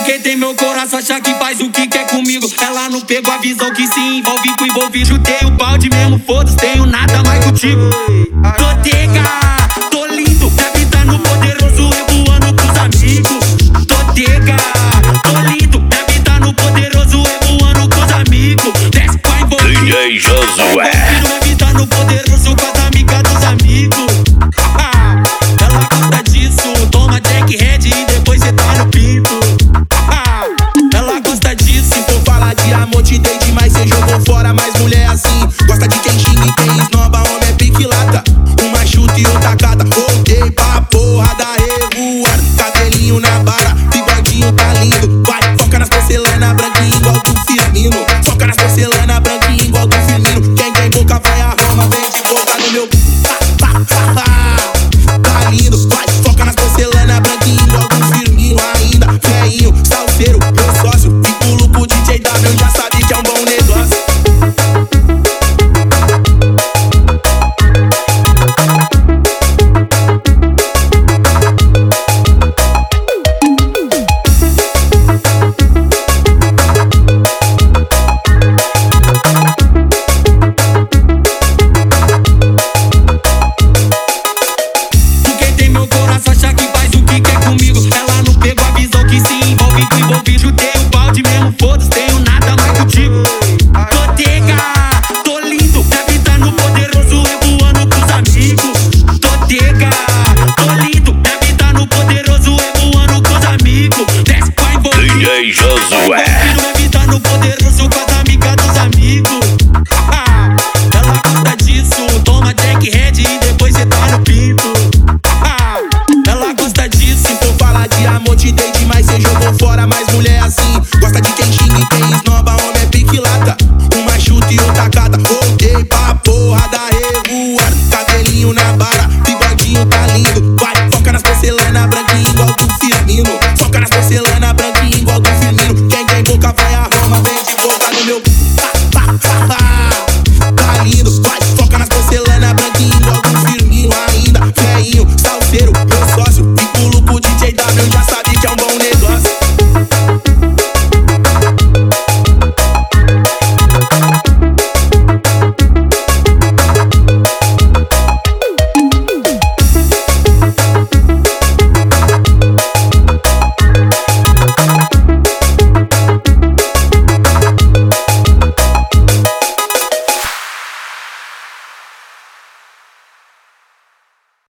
Quem tem meu coração acha que faz o que quer comigo. Ela não pegou a visão que se envolve com envolvido. Chutei o balde mesmo, foda-se, tenho nada mais contigo. Totega, tô lindo, minha vida no poderoso, revoando pros amigos. Totega, tô lindo, minha vida no poderoso, revoando pros amigos. Desce com a envolvida, DJ Josué. minha vida no poderoso, com as amigas dos amigos. Ela gosta disso, toma Jack Red e depois cê tá no pinto. Ela gosta disso. Se for falar de amor, te dei demais, cê jogou fora, mas mulher assim gosta de quem xinga e quem esnoba, homem é piquilata. Uma chuta e outra tacada, voltei pra porra da revoada. Cabelinho na bara, bigodinho tá lindo.